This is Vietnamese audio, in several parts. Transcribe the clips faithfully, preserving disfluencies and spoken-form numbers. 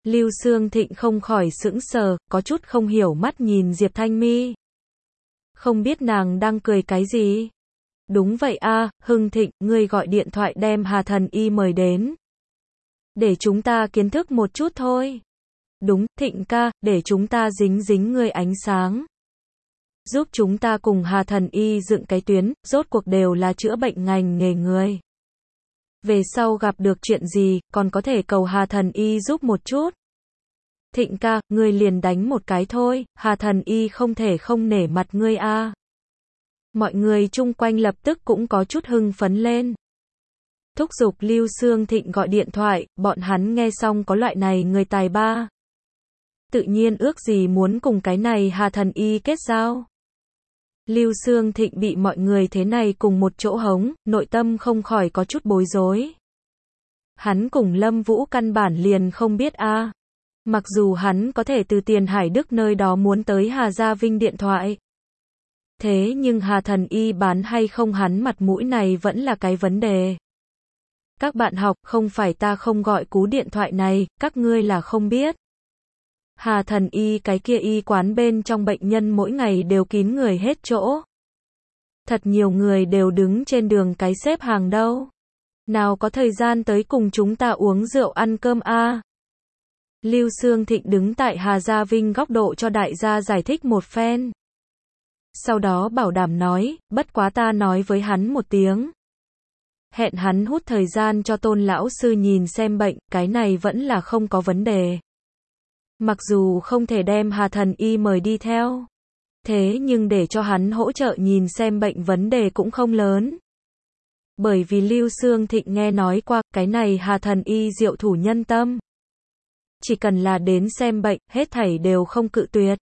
Lưu Xương Thịnh không khỏi sững sờ, có chút không hiểu mắt nhìn Diệp Thanh Mi. Không biết nàng đang cười cái gì? Đúng vậy a, Hưng Thịnh, ngươi gọi điện thoại đem Hà Thần Y mời đến. Để chúng ta kiến thức một chút thôi. Đúng, Thịnh ca, để chúng ta dính dính ngươi ánh sáng. Giúp chúng ta cùng Hà Thần Y dựng cái tuyến, rốt cuộc đều là chữa bệnh ngành nghề người. Về sau gặp được chuyện gì, còn có thể cầu Hà Thần Y giúp một chút. Thịnh ca, ngươi liền đánh một cái thôi, Hà Thần Y không thể không nể mặt ngươi a. Mọi người chung quanh lập tức cũng có chút hưng phấn lên. Thúc giục Lưu Xương Thịnh gọi điện thoại, bọn hắn nghe xong có loại này người tài ba. Tự nhiên ước gì muốn cùng cái này Hà Thần Y kết giao. Lưu Xương Thịnh bị mọi người thế này cùng một chỗ hống, nội tâm không khỏi có chút bối rối. Hắn cùng Lâm Vũ căn bản liền không biết a. Mặc dù hắn có thể từ Tiền Hải Đức nơi đó muốn tới Hà Gia Vinh điện thoại. Thế nhưng Hà Thần Y bán hay không hắn mặt mũi này vẫn là cái vấn đề. Các bạn học, không phải ta không gọi cú điện thoại này, các ngươi là không biết. Hà Thần Y cái kia y quán bên trong bệnh nhân mỗi ngày đều kín người hết chỗ. Thật nhiều người đều đứng trên đường cái xếp hàng đâu. Nào có thời gian tới cùng chúng ta uống rượu ăn cơm a. Lưu Xương Thịnh đứng tại Hà Gia Vinh góc độ cho đại gia giải thích một phen. Sau đó bảo đảm nói, bất quá ta nói với hắn một tiếng. Hẹn hắn hút thời gian cho Tôn lão sư nhìn xem bệnh, cái này vẫn là không có vấn đề. Mặc dù không thể đem Hà Thần Y mời đi theo. Thế nhưng để cho hắn hỗ trợ nhìn xem bệnh vấn đề cũng không lớn. Bởi vì Lưu Xương Thịnh nghe nói qua, cái này Hà Thần Y diệu thủ nhân tâm. Chỉ cần là đến xem bệnh, hết thảy đều không cự tuyệt.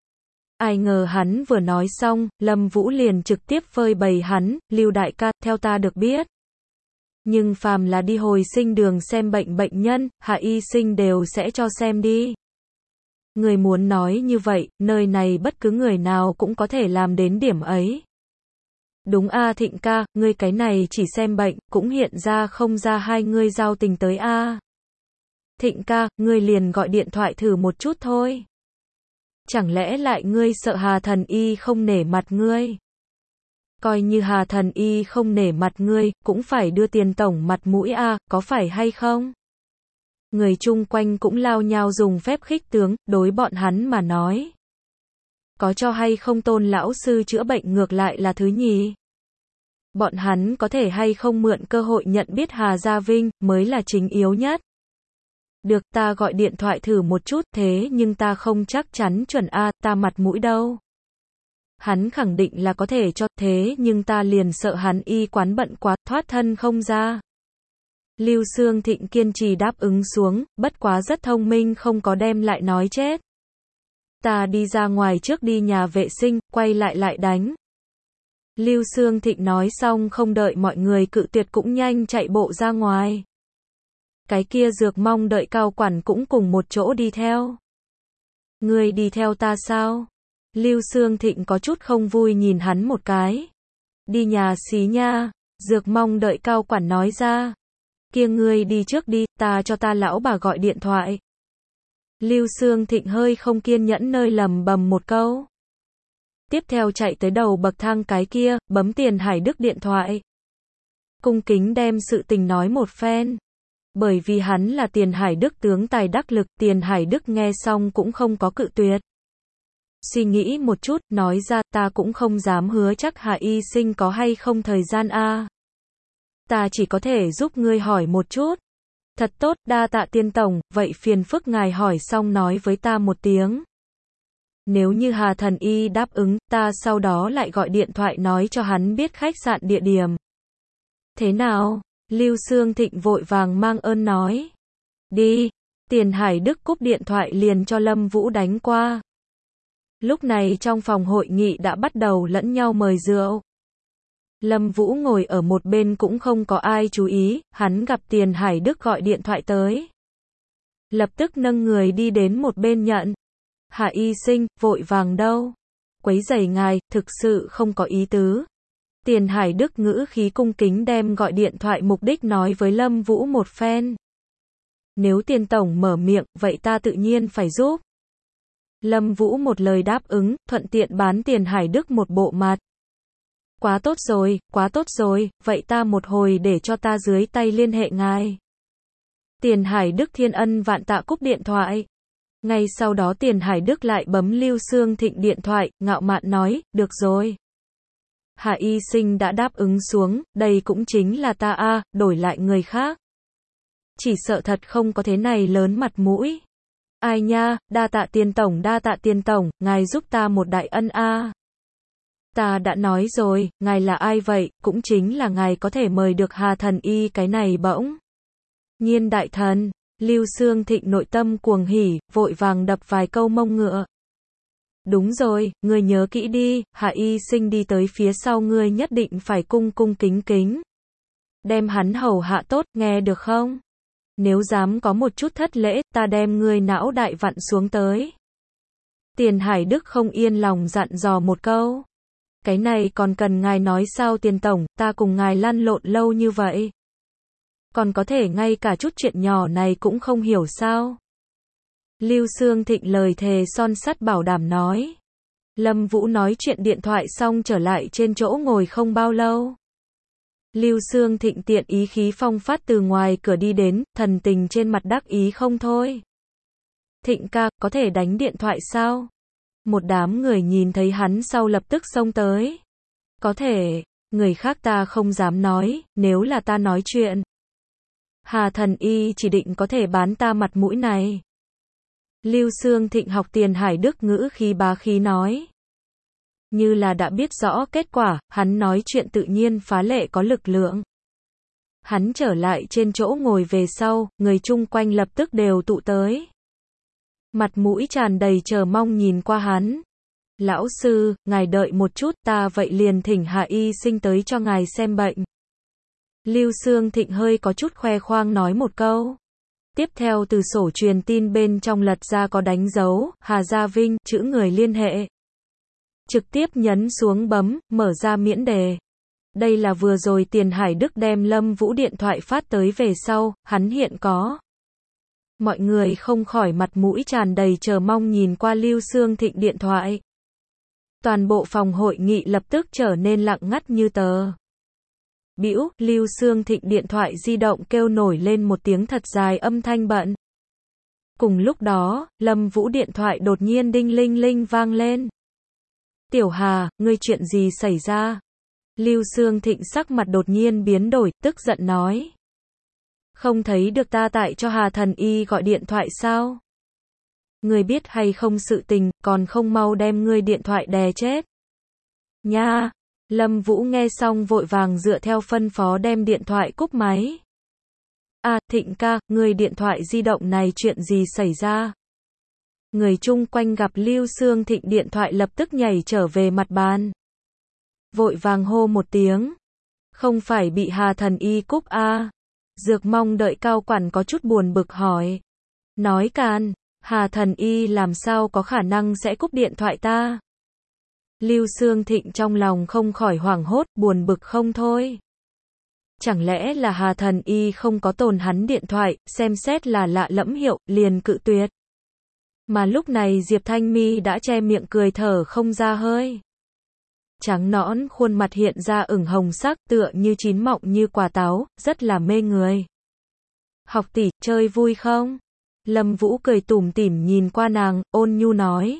Ai ngờ hắn vừa nói xong, Lâm Vũ liền trực tiếp phơi bày hắn, Lưu đại ca, theo ta được biết. Nhưng phàm là đi hồi sinh đường xem bệnh bệnh nhân, Hà y sinh đều sẽ cho xem đi. Người muốn nói như vậy, nơi này bất cứ người nào cũng có thể làm đến điểm ấy. Đúng a Thịnh ca, ngươi cái này chỉ xem bệnh, cũng hiện ra không ra hai ngươi giao tình tới a. Thịnh ca, ngươi liền gọi điện thoại thử một chút thôi. Chẳng lẽ lại ngươi sợ Hà Thần Y không nể mặt ngươi? Coi như Hà Thần Y không nể mặt ngươi, cũng phải đưa tiền tổng mặt mũi a, có phải hay không? Người chung quanh cũng lao nhau dùng phép khích tướng, đối bọn hắn mà nói. Có cho hay không Tôn lão sư chữa bệnh ngược lại là thứ nhì. Bọn hắn có thể hay không mượn cơ hội nhận biết Hà Gia Vinh, mới là chính yếu nhất. Được, ta gọi điện thoại thử một chút, thế nhưng ta không chắc chắn chuẩn a, ta mặt mũi đâu. Hắn khẳng định là có thể cho, thế nhưng ta liền sợ hắn y quán bận quá, thoát thân không ra. Lưu Xương Thịnh kiên trì đáp ứng xuống, bất quá rất thông minh không có đem lại nói chết. Ta đi ra ngoài trước đi nhà vệ sinh, quay lại lại đánh. Lưu Xương Thịnh nói xong không đợi mọi người cự tuyệt cũng nhanh chạy bộ ra ngoài. Cái kia Dược mong đợi cao quản cũng cùng một chỗ đi theo. Ngươi đi theo ta sao? Lưu Xương Thịnh có chút không vui nhìn hắn một cái. Đi nhà xí nha, Dược mong đợi cao quản nói ra. Kia ngươi đi trước đi, ta cho ta lão bà gọi điện thoại. Lưu Xương Thịnh hơi không kiên nhẫn nơi lầm bầm một câu. Tiếp theo chạy tới đầu bậc thang cái kia, bấm Tiền Hải Đức điện thoại. Cung kính đem sự tình nói một phen. Bởi vì hắn là Tiền Hải Đức tướng tài đắc lực, Tiền Hải Đức nghe xong cũng không có cự tuyệt. Suy nghĩ một chút, nói ra, ta cũng không dám hứa chắc Hà y sinh có hay không thời gian a. Ta chỉ có thể giúp ngươi hỏi một chút. Thật tốt, đa tạ Tiên tổng, vậy phiền phức ngài hỏi xong nói với ta một tiếng. Nếu như Hà Thần Y đáp ứng, ta sau đó lại gọi điện thoại nói cho hắn biết khách sạn địa điểm. Thế nào? Lưu Xương Thịnh vội vàng mang ơn nói. Đi. Tiền Hải Đức cúp điện thoại liền cho Lâm Vũ đánh qua. Lúc này trong phòng hội nghị đã bắt đầu lẫn nhau mời rượu. Lâm Vũ ngồi ở một bên cũng không có ai chú ý, hắn gặp Tiền Hải Đức gọi điện thoại tới. Lập tức nâng người đi đến một bên nhận. Hà y sinh, vội vàng đâu? Quấy rầy ngài, thực sự không có ý tứ. Tiền Hải Đức ngữ khí cung kính đem gọi điện thoại mục đích nói với Lâm Vũ một phen. Nếu Tiền tổng mở miệng, vậy ta tự nhiên phải giúp. Lâm Vũ một lời đáp ứng, thuận tiện bán Tiền Hải Đức một bộ mặt. Quá tốt rồi, quá tốt rồi, vậy ta một hồi để cho ta dưới tay liên hệ ngài. Tiền Hải Đức thiên ân vạn tạ cúp điện thoại. Ngay sau đó Tiền Hải Đức lại bấm Lưu Xương Thịnh điện thoại, ngạo mạn nói, được rồi. Hà Y Sinh đã đáp ứng xuống, đây cũng chính là ta a, đổi lại người khác. Chỉ sợ thật không có thế này lớn mặt mũi. Ai nha, đa tạ Tiền tổng, đa tạ Tiền tổng, ngài giúp ta một đại ân a. Ta đã nói rồi, ngài là ai vậy, cũng chính là ngài có thể mời được Hà thần y cái này bỗng. Nhiên đại thần, Lưu Xương Thịnh nội tâm cuồng hỉ, vội vàng đập vài câu mông ngựa. Đúng rồi, ngươi nhớ kỹ đi, Hà Y Sinh đi tới phía sau ngươi nhất định phải cung cung kính kính. Đem hắn hầu hạ tốt, nghe được không? Nếu dám có một chút thất lễ, ta đem ngươi não đại vặn xuống tới. Tiền Hải Đức không yên lòng dặn dò một câu. Cái này còn cần ngài nói sao Tiền tổng, ta cùng ngài lăn lộn lâu như vậy. Còn có thể ngay cả chút chuyện nhỏ này cũng không hiểu sao? Lưu Xương Thịnh lời thề son sắt bảo đảm nói. Lâm Vũ nói chuyện điện thoại xong trở lại trên chỗ ngồi không bao lâu. Lưu Xương Thịnh tiện ý khí phong phát từ ngoài cửa đi đến, thần tình trên mặt đắc ý không thôi. Thịnh ca, có thể đánh điện thoại sao? Một đám người nhìn thấy hắn sau lập tức xông tới. Có thể, người khác ta không dám nói, nếu là ta nói chuyện. Hà thần y chỉ định có thể bán ta mặt mũi này. Lưu Xương Thịnh học Tiền Hải Đức ngữ khí bá khí nói. Như là đã biết rõ kết quả, hắn nói chuyện tự nhiên phá lệ có lực lượng. Hắn trở lại trên chỗ ngồi về sau, người chung quanh lập tức đều tụ tới. Mặt mũi tràn đầy chờ mong nhìn qua hắn. Lão sư, ngài đợi một chút, ta vậy liền thỉnh Hà Y Sinh tới cho ngài xem bệnh. Lưu Xương Thịnh hơi có chút khoe khoang nói một câu. Tiếp theo từ sổ truyền tin bên trong lật ra có đánh dấu, Hà Gia Vinh, chữ người liên hệ. Trực tiếp nhấn xuống bấm, mở ra miễn đề. Đây là vừa rồi Tiền Hải Đức đem Lâm Vũ điện thoại phát tới về sau, hắn hiện có. Mọi người không khỏi mặt mũi tràn đầy chờ mong nhìn qua Lưu Xương Thịnh điện thoại. Toàn bộ phòng hội nghị lập tức trở nên lặng ngắt như tờ. Bĩu, Lưu Xương Thịnh điện thoại di động kêu nổi lên một tiếng thật dài âm thanh bận. Cùng lúc đó, Lâm Vũ điện thoại đột nhiên đinh linh linh vang lên. Tiểu Hà, ngươi chuyện gì xảy ra? Lưu Xương Thịnh sắc mặt đột nhiên biến đổi, tức giận nói. Không thấy được ta tại cho Hà thần y gọi điện thoại sao? Ngươi biết hay không sự tình, còn không mau đem ngươi điện thoại đè chết. Nha! Lâm Vũ nghe xong vội vàng dựa theo phân phó đem điện thoại cúp máy. À, Thịnh ca, người điện thoại di động này chuyện gì xảy ra? Người chung quanh gặp Lưu Xương Thịnh điện thoại lập tức nhảy trở về mặt bàn. Vội vàng hô một tiếng. Không phải bị Hà thần y cúp à? Dược Mong đợi cao quản có chút buồn bực hỏi. Nói càn, Hà thần y làm sao có khả năng sẽ cúp điện thoại ta? Lưu Xương Thịnh trong lòng không khỏi hoảng hốt, buồn bực không thôi. Chẳng lẽ là Hà thần y không có tồn hắn điện thoại, xem xét là lạ lẫm hiệu, liền cự tuyệt. Mà lúc này Diệp Thanh Mi đã che miệng cười thở không ra hơi. Trắng nõn khuôn mặt hiện ra ửng hồng sắc, tựa như chín mọng như quả táo, rất là mê người. Học tỷ, chơi vui không? Lâm Vũ cười tủm tỉm nhìn qua nàng, ôn nhu nói.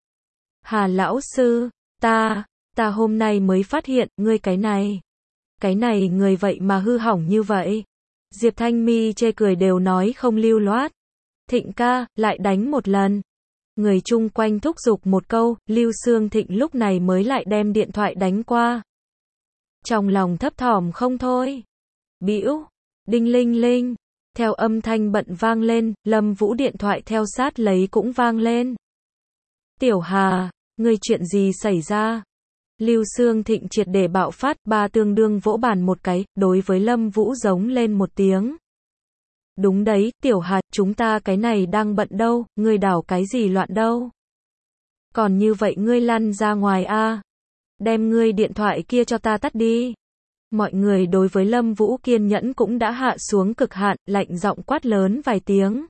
Hà lão sư, ta, ta hôm nay mới phát hiện, ngươi cái này. Cái này người vậy mà hư hỏng như vậy. Diệp Thanh Mi chê cười đều nói không lưu loát. Thịnh ca, lại đánh một lần. Người chung quanh thúc giục một câu, Lưu Xương Thịnh lúc này mới lại đem điện thoại đánh qua. Trong lòng thấp thỏm không thôi. Bĩu, đinh linh linh. Theo âm thanh bận vang lên, Lâm Vũ điện thoại theo sát lấy cũng vang lên. Tiểu Hà, ngươi chuyện gì xảy ra? Lưu Xương Thịnh triệt để bạo phát, ba tương đương vỗ bàn một cái, đối với Lâm Vũ giống lên một tiếng. Đúng đấy, Tiểu Hà, chúng ta cái này đang bận đâu, ngươi đảo cái gì loạn đâu. Còn như vậy ngươi lăn ra ngoài a, đem ngươi điện thoại kia cho ta tắt đi. Mọi người đối với Lâm Vũ kiên nhẫn cũng đã hạ xuống cực hạn, lạnh giọng quát lớn vài tiếng.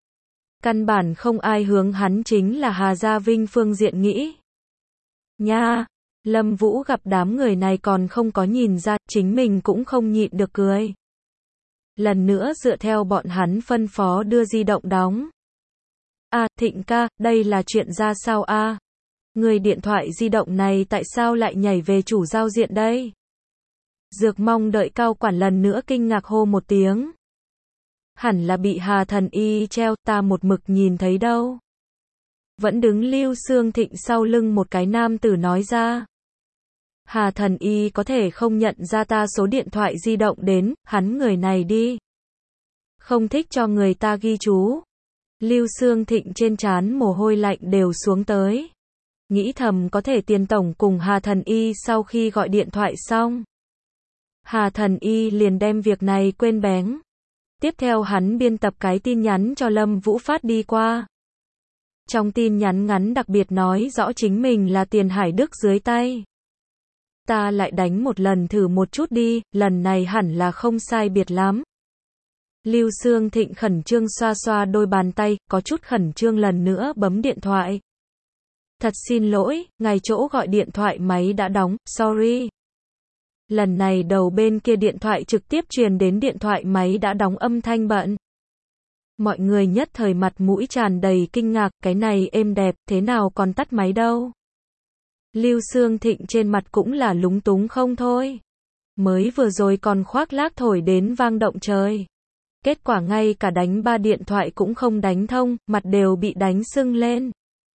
Căn bản không ai hướng hắn chính là Hà Gia Vinh phương diện nghĩ. Nha, Lâm Vũ gặp đám người này còn không có nhìn ra, chính mình cũng không nhịn được cười. Lần nữa dựa theo bọn hắn phân phó đưa di động đóng. À, Thịnh ca, đây là chuyện ra sao a? À? Người điện thoại di động này tại sao lại nhảy về chủ giao diện đây? Dược Mong đợi cao quản lần nữa kinh ngạc hô một tiếng. Hẳn là bị Hà Thần Y treo, ta một mực nhìn thấy đâu. Vẫn đứng Lưu Xương Thịnh sau lưng một cái nam tử nói ra. Hà Thần Y có thể không nhận ra ta số điện thoại di động đến, hắn người này đi. Không thích cho người ta ghi chú. Lưu Xương Thịnh trên trán mồ hôi lạnh đều xuống tới. Nghĩ thầm có thể tiền tổng cùng Hà Thần Y sau khi gọi điện thoại xong. Hà Thần Y liền đem việc này quên bén. Tiếp theo hắn biên tập cái tin nhắn cho Lâm Vũ phát đi qua. Trong tin nhắn ngắn đặc biệt nói rõ chính mình là Tiền Hải Đức dưới tay. Ta lại đánh một lần thử một chút đi, lần này hẳn là không sai biệt lắm. Lưu Xương Thịnh khẩn trương xoa xoa đôi bàn tay, có chút khẩn trương lần nữa bấm điện thoại. Thật xin lỗi, ngài chỗ gọi điện thoại máy đã đóng, sorry. Lần này đầu bên kia điện thoại trực tiếp truyền đến điện thoại máy đã đóng âm thanh bận. Mọi người nhất thời mặt mũi tràn đầy kinh ngạc, cái này êm đẹp, thế nào còn tắt máy đâu. Lưu Xương Thịnh trên mặt cũng là lúng túng không thôi. Mới vừa rồi còn khoác lác thổi đến vang động trời. Kết quả ngay cả đánh ba điện thoại cũng không đánh thông, mặt đều bị đánh sưng lên.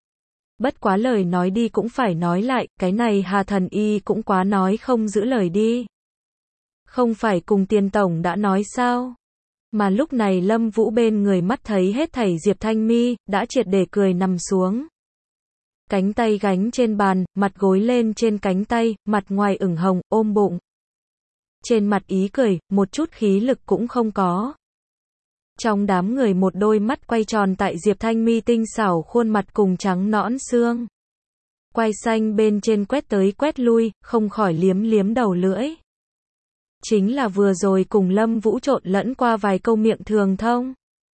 Bất quá lời nói đi cũng phải nói lại, cái này Hà Thần Y cũng quá nói không giữ lời đi. Không phải cùng Tiền tổng đã nói sao? Mà lúc này Lâm Vũ bên người mắt thấy hết thảy Diệp Thanh Mi, đã triệt để cười nằm xuống. Cánh tay gánh trên bàn, mặt gối lên trên cánh tay, mặt ngoài ửng hồng, ôm bụng. Trên mặt ý cười, một chút khí lực cũng không có. Trong đám người một đôi mắt quay tròn tại Diệp Thanh Mi tinh xảo khuôn mặt cùng trắng nõn xương. Quay xanh bên trên quét tới quét lui, không khỏi liếm liếm đầu lưỡi. Chính là vừa rồi cùng Lâm Vũ trộn lẫn qua vài câu miệng thường thông.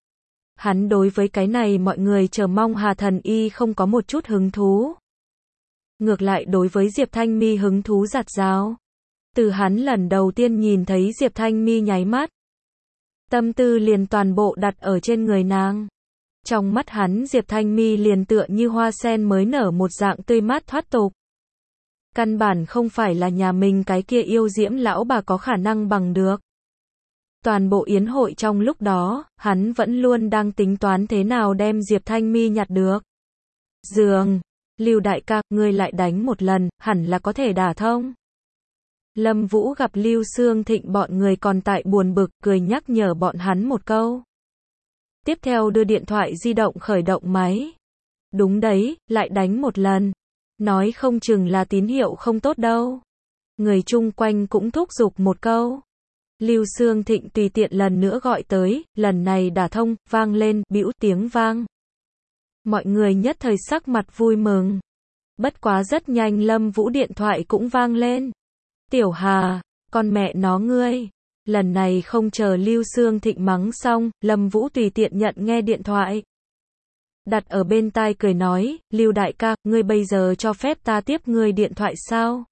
Hắn đối với cái này mọi người chờ mong Hà Thần Y không có một chút hứng thú. Ngược lại đối với Diệp Thanh Mi hứng thú rạt rào. Từ hắn lần đầu tiên nhìn thấy Diệp Thanh Mi nháy mắt. Tâm tư liền toàn bộ đặt ở trên người nàng. Trong mắt hắn Diệp Thanh Mi liền tựa như hoa sen mới nở một dạng tươi mát thoát tục. Căn bản không phải là nhà mình cái kia yêu diễm lão bà có khả năng bằng được. Toàn bộ yến hội trong lúc đó, hắn vẫn luôn đang tính toán thế nào đem Diệp Thanh Mi nhặt được. Giường, Lưu đại ca, ngươi lại đánh một lần, hẳn là có thể đả thông. Lâm Vũ gặp Lưu Xương Thịnh bọn người còn tại buồn bực, cười nhắc nhở bọn hắn một câu. Tiếp theo đưa điện thoại di động khởi động máy. Đúng đấy, lại đánh một lần. Nói không chừng là tín hiệu không tốt đâu. Người chung quanh cũng thúc giục một câu. Lưu Xương Thịnh tùy tiện lần nữa gọi tới, lần này đả thông, vang lên, bĩu tiếng vang. Mọi người nhất thời sắc mặt vui mừng. Bất quá rất nhanh Lâm Vũ điện thoại cũng vang lên. Tiểu Hà, con mẹ nó ngươi. Lần này không chờ Lưu Xương Thịnh mắng xong, Lâm Vũ tùy tiện nhận nghe điện thoại. Đặt ở bên tai cười nói, Lưu đại ca, ngươi bây giờ cho phép ta tiếp ngươi điện thoại sao?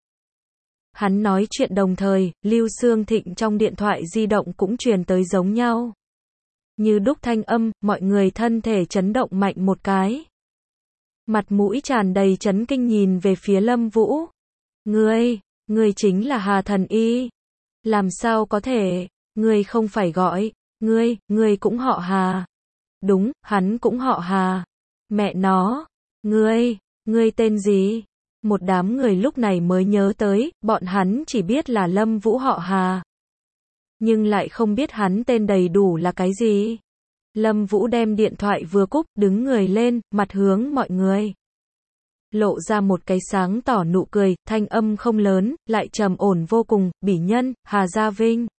Hắn nói chuyện đồng thời, Lưu Xương Thịnh trong điện thoại di động cũng truyền tới giống nhau. Như đúc thanh âm, mọi người thân thể chấn động mạnh một cái. Mặt mũi tràn đầy chấn kinh nhìn về phía Lâm Vũ. Ngươi, ngươi chính là Hà Thần Y. Làm sao có thể, ngươi không phải gọi, ngươi, ngươi cũng họ Hà. Đúng, hắn cũng họ Hà. Mẹ nó, ngươi, ngươi tên gì? Một đám người lúc này mới nhớ tới, bọn hắn chỉ biết là Lâm Vũ họ Hà. Nhưng lại không biết hắn tên đầy đủ là cái gì. Lâm Vũ đem điện thoại vừa cúp, đứng người lên, mặt hướng mọi người. Lộ ra một cái sáng tỏ nụ cười, thanh âm không lớn, lại trầm ổn vô cùng, bỉ nhân, Hà Gia Vinh.